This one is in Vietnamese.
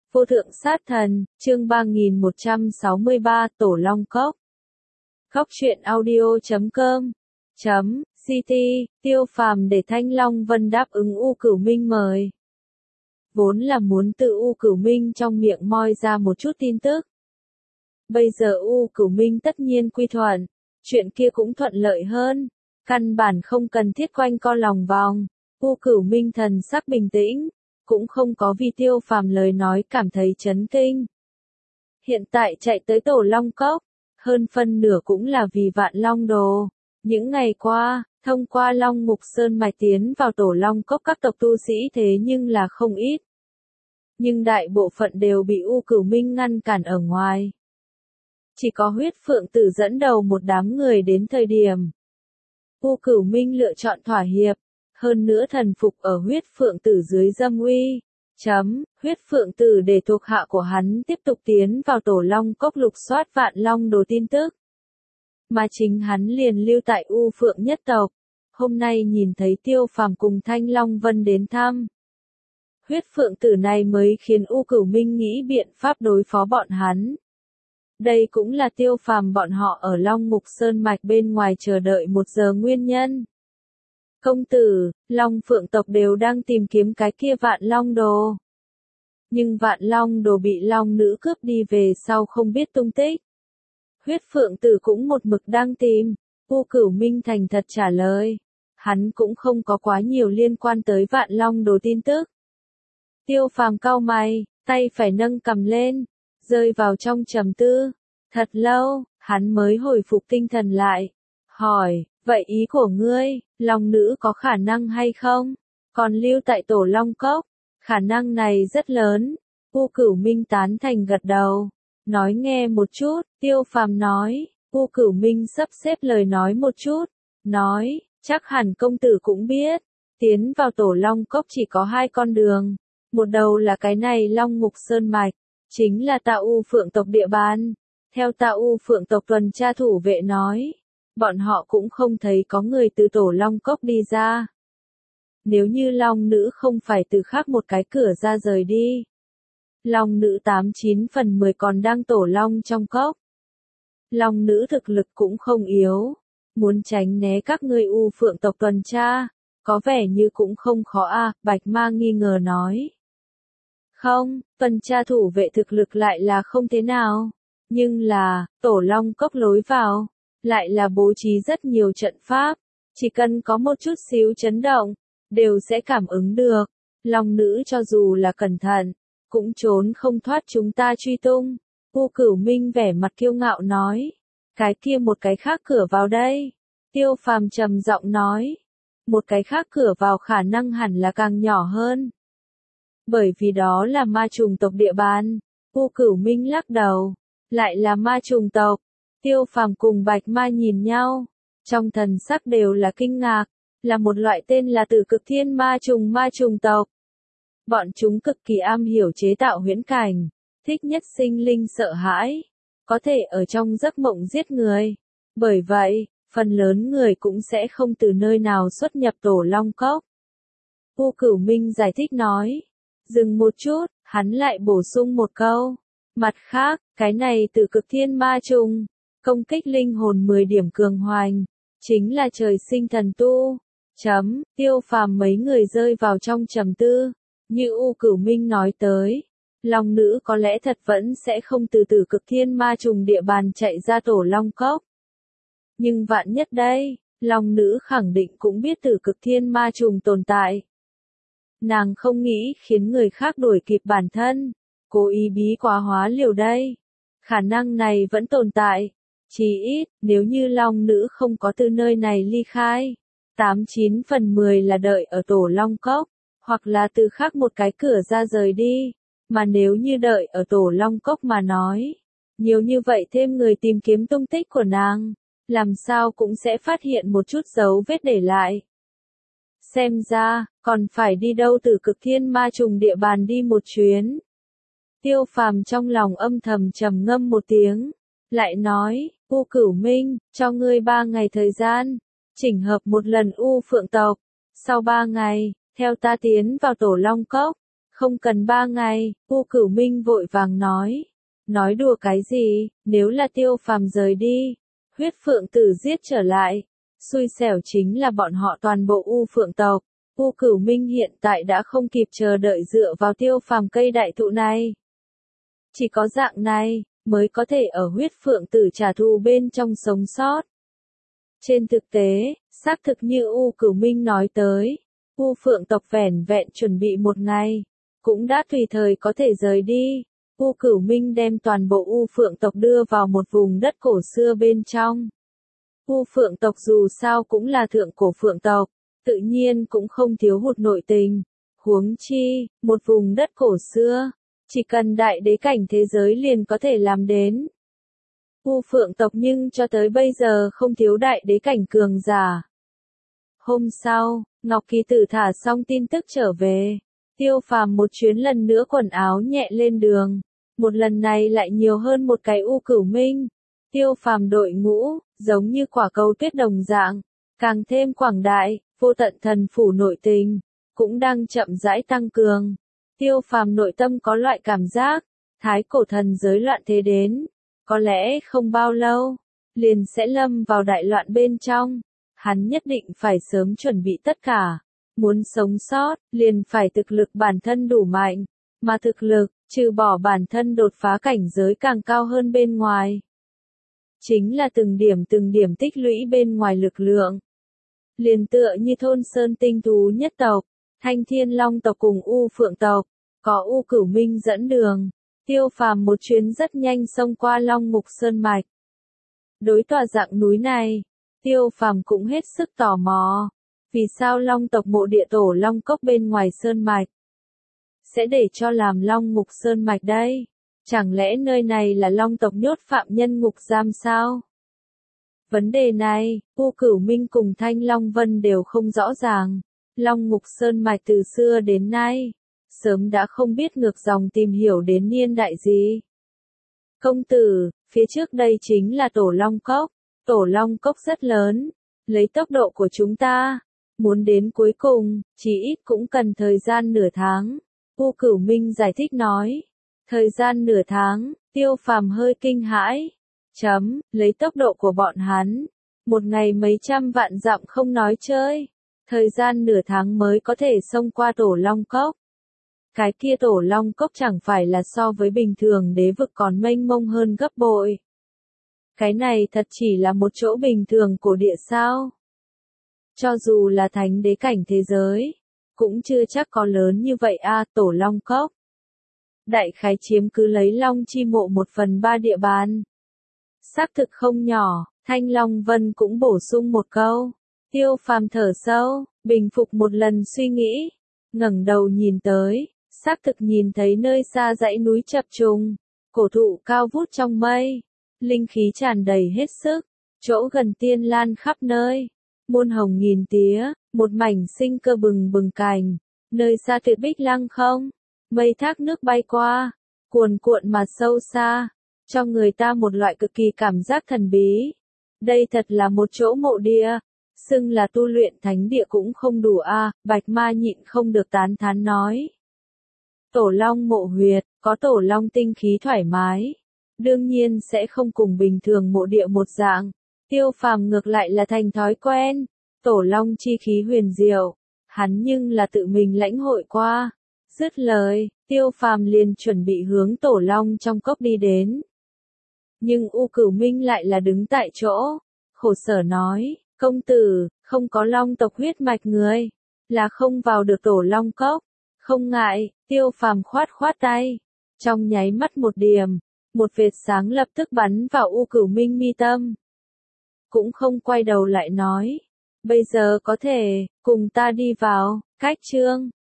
Vô thượng sát thần, chương 3163, Tổ Long Cốc. Góc truyện audio.com CT, Tiêu Phàm để Thanh Long Vân đáp ứng U Cửu Minh mời. Vốn là muốn tự U Cửu Minh trong miệng moi ra một chút tin tức. Bây giờ U Cửu Minh tất nhiên quy thuận, chuyện kia cũng thuận lợi hơn, căn bản không cần thiết quanh co lòng vòng. U Cửu Minh thần sắc bình tĩnh, cũng không có vì Tiêu Phàm lời nói cảm thấy chấn kinh. Hiện tại chạy tới Tổ Long Cốc, hơn phân nửa cũng là vì Vạn Long Đồ. Những ngày qua, thông qua Long Mục Sơn mạch tiến vào Tổ Long Cốc các tộc tu sĩ thế nhưng là không ít. Nhưng đại bộ phận đều bị U Cửu Minh ngăn cản ở ngoài. Chỉ có Huyết Phượng Tử dẫn đầu một đám người đến thời điểm. U Cửu Minh lựa chọn thỏa hiệp, hơn nữa thần phục ở Huyết Phượng Tử dưới dâm uy. Huyết Phượng Tử để thuộc hạ của hắn tiếp tục tiến vào Tổ Long Cốc lục soát Vạn Long Đồ tin tức. Mà chính hắn liền lưu tại U Phượng nhất tộc. Hôm nay nhìn thấy Tiêu Phàm cùng Thanh Long Vân đến thăm. Huyết Phượng Tử này mới khiến U Cửu Minh nghĩ biện pháp đối phó bọn hắn. Đây cũng là Tiêu Phàm bọn họ ở Long Mục Sơn mạch bên ngoài chờ đợi 1 giờ nguyên nhân. Công tử, Long Phượng tộc đều đang tìm kiếm cái kia Vạn Long Đồ. Nhưng Vạn Long Đồ bị Long nữ cướp đi về sau không biết tung tích. Huyết Phượng Tử cũng một mực đang tìm. U Cửu Minh thành thật trả lời. Hắn cũng không có quá nhiều liên quan tới Vạn Long Đồ tin tức. Tiêu Phàm cau mày, tay phải nâng cầm lên, rơi vào trong trầm tư. Thật lâu, hắn mới hồi phục tinh thần lại. Hỏi, vậy ý của ngươi, Long nữ có khả năng hay không? Còn lưu tại Tổ Long Cốc? Khả năng này rất lớn. U Cửu Minh tán thành gật đầu. Nói nghe một chút, Tiêu Phàm nói. U Cửu Minh sắp xếp lời nói một chút. Nói, chắc hẳn công tử cũng biết. Tiến vào Tổ Long Cốc chỉ có 2 con đường. Một đầu là cái này Long Mục Sơn mạch. Chính là Ta U Phượng tộc địa bàn. Theo Ta U Phượng tộc tuần tra thủ vệ nói. Bọn họ cũng không thấy có người từ Tổ Long Cốc đi ra. Nếu như Long nữ không phải từ khác một cái cửa ra rời đi. Long nữ 89 phần 10 còn đang Tổ Long trong cốc. Long nữ thực lực cũng không yếu. Muốn tránh né các ngươi U Phượng tộc tuần tra. Có vẻ như cũng không khó à, Bạch Ma nghi ngờ nói. Không, tuần tra thủ vệ thực lực lại là không thế nào. Nhưng là, Tổ Long Cốc lối vào. Lại là bố trí rất nhiều trận pháp, chỉ cần có một chút xíu chấn động, đều sẽ cảm ứng được. Long nữ cho dù là cẩn thận, cũng trốn không thoát chúng ta truy tung. U Cửu Minh vẻ mặt kiêu ngạo nói, cái kia một cái khác cửa vào đây. Tiêu Phàm trầm giọng nói, một cái khác cửa vào khả năng hẳn là càng nhỏ hơn. Bởi vì đó là ma trùng tộc địa bàn. U Cửu Minh lắc đầu, lại là ma trùng tộc. Tiêu Phàm cùng Bạch Ma nhìn nhau, trong thần sắc đều là kinh ngạc, là một loại tên là Tử Cực Thiên ma trùng tộc. Bọn chúng cực kỳ am hiểu chế tạo huyễn cảnh, thích nhất sinh linh sợ hãi, có thể ở trong giấc mộng giết người. Bởi vậy, phần lớn người cũng sẽ không từ nơi nào xuất nhập Tổ Long Cốc. U Cửu Minh giải thích nói, dừng một chút, hắn lại bổ sung một câu. Mặt khác, cái này Tử Cực Thiên ma trùng. Công kích linh hồn 10 điểm cường hoành, chính là trời sinh thần tu. Tiêu Phàm mấy người rơi vào trong trầm tư, như U Cửu Minh nói tới, Long nữ có lẽ thật vẫn sẽ không từ Tử Cực Thiên ma trùng địa bàn chạy ra Tổ Long Cốc. Nhưng vạn nhất đây, Long nữ khẳng định cũng biết Tử Cực Thiên ma trùng tồn tại. Nàng không nghĩ khiến người khác đuổi kịp bản thân, cố ý bí quá hóa liều đây. Khả năng này vẫn tồn tại. Chỉ ít, nếu như Long nữ không có từ nơi này ly khai, 89 phần 10 là đợi ở Tổ Long Cốc, hoặc là từ khác một cái cửa ra rời đi, mà nếu như đợi ở Tổ Long Cốc mà nói, nhiều như vậy thêm người tìm kiếm tung tích của nàng, làm sao cũng sẽ phát hiện một chút dấu vết để lại. Xem ra, còn phải đi đâu Tử Cực Thiên ma trùng địa bàn đi một chuyến. Tiêu Phàm trong lòng âm thầm trầm ngâm một tiếng. Lại nói, U Cửu Minh, cho ngươi 3 ngày thời gian, chỉnh hợp một lần U Phượng tộc. Sau 3 ngày, theo ta tiến vào Tổ Long Cốc, Không cần 3 ngày, U Cửu Minh vội vàng nói. Nói đùa cái gì, nếu là Tiêu Phàm rời đi, huyết phượng tử giết trở lại, xui xẻo chính là bọn họ toàn bộ U Phượng tộc. U Cửu Minh hiện tại đã không kịp chờ đợi dựa vào Tiêu Phàm cây đại thụ này. Chỉ có dạng này, mới có thể ở huyết phượng tử trả thù bên trong sống sót. Trên thực tế, xác thực như U Cửu Minh nói tới, U Phượng tộc vẻn vẹn chuẩn bị 1 ngày, cũng đã tùy thời có thể rời đi. U Cửu Minh đem toàn bộ U Phượng tộc đưa vào một vùng đất cổ xưa bên trong. U Phượng tộc dù sao cũng là thượng cổ Phượng tộc, tự nhiên cũng không thiếu hụt nội tình. Huống chi, một vùng đất cổ xưa, chỉ cần đại đế cảnh thế giới liền có thể làm đến. U Phượng tộc nhưng cho tới bây giờ không thiếu đại đế cảnh cường giả. Hôm sau, Ngọc Kỳ Tử thả xong tin tức trở về. Tiêu Phàm một chuyến lần nữa quần áo nhẹ lên đường. Một lần này lại nhiều hơn một cái U Cửu Minh. Tiêu Phàm đội ngũ, giống như quả cầu tuyết đồng dạng, càng thêm quảng đại, vô tận thần phủ nội tình, cũng đang chậm rãi tăng cường. Tiêu Phàm nội tâm có loại cảm giác, thái cổ thần giới loạn thế đến, có lẽ không bao lâu, liền sẽ lâm vào đại loạn bên trong. Hắn nhất định phải sớm chuẩn bị tất cả. Muốn sống sót, liền phải thực lực bản thân đủ mạnh, mà thực lực, trừ bỏ bản thân đột phá cảnh giới càng cao hơn bên ngoài. Chính là từng điểm tích lũy bên ngoài lực lượng. Liền tựa như thôn sơn tinh thú nhất tộc, Thanh Thiên Long tộc cùng U Phượng tộc, có U Cửu Minh dẫn đường. Tiêu Phàm một chuyến rất nhanh xông qua Long Ngục Sơn Mạch. Đối tòa dạng núi này, Tiêu Phàm cũng hết sức tò mò. Vì sao Long tộc mộ địa Tổ Long Cốc bên ngoài Sơn Mạch sẽ để cho làm Long Ngục Sơn Mạch đây? Chẳng lẽ nơi này là Long tộc nhốt phạm nhân ngục giam sao? Vấn đề này, U Cửu Minh cùng Thanh Long Vân đều không rõ ràng. Long Ngục Sơn Mạch từ xưa đến nay, sớm đã không biết ngược dòng tìm hiểu đến niên đại gì. Công tử, phía trước đây chính là Tổ Long Cốc. Tổ Long Cốc rất lớn, lấy tốc độ của chúng ta, muốn đến cuối cùng, chỉ ít cũng cần thời gian nửa tháng. U Cửu Minh giải thích nói. Thời gian nửa tháng, Tiêu Phàm hơi kinh hãi. Lấy tốc độ của bọn hắn, một ngày mấy trăm vạn dặm không nói chơi. Thời gian nửa tháng mới có thể xông qua Tổ Long Cốc. Cái kia Tổ Long Cốc chẳng phải là so với bình thường đế vực còn mênh mông hơn gấp bội. Cái này thật chỉ là một chỗ bình thường cổ địa sao? Cho dù là thánh đế cảnh thế giới, cũng chưa chắc có lớn như vậy a. Tổ Long Cốc đại khái chiếm cứ lấy Long Chi Mộ 1/3 địa bàn. Xác thực không nhỏ, Thanh Long Vân cũng bổ sung một câu. Tiêu Phàm thở sâu, bình phục một lần suy nghĩ, ngẩng đầu nhìn tới, xác thực nhìn thấy nơi xa dãy núi chập trùng, cổ thụ cao vút trong mây, linh khí tràn đầy hết sức, chỗ gần tiên lan khắp nơi, muôn hồng nghìn tía, một mảnh sinh cơ bừng bừng cành, nơi xa tuyệt bích lăng không, mây thác nước bay qua, cuồn cuộn mà sâu xa, cho người ta một loại cực kỳ cảm giác thần bí. Đây thật là một chỗ mộ địa, xưng là tu luyện thánh địa cũng không đủ a. Bạch Ma nhịn không được tán thán nói. Tổ Long mộ huyệt, có Tổ Long tinh khí thoải mái, đương nhiên sẽ không cùng bình thường mộ địa một dạng. Tiêu Phàm ngược lại là thành thói quen, Tổ Long chi khí huyền diệu, hắn nhưng là tự mình lãnh hội qua. Dứt lời, Tiêu Phàm liền chuẩn bị hướng Tổ Long trong cốc đi đến. Nhưng U Cửu Minh lại là đứng tại chỗ, khổ sở nói, công tử, không có Long tộc huyết mạch người, là không vào được Tổ Long cốc. Không ngại, Tiêu Phàm khoát khoát tay, trong nháy mắt một điểm, một vệt sáng lập tức bắn vào U Cửu Minh mi tâm. Cũng không quay đầu lại nói, bây giờ có thể, cùng ta đi vào, cách chương.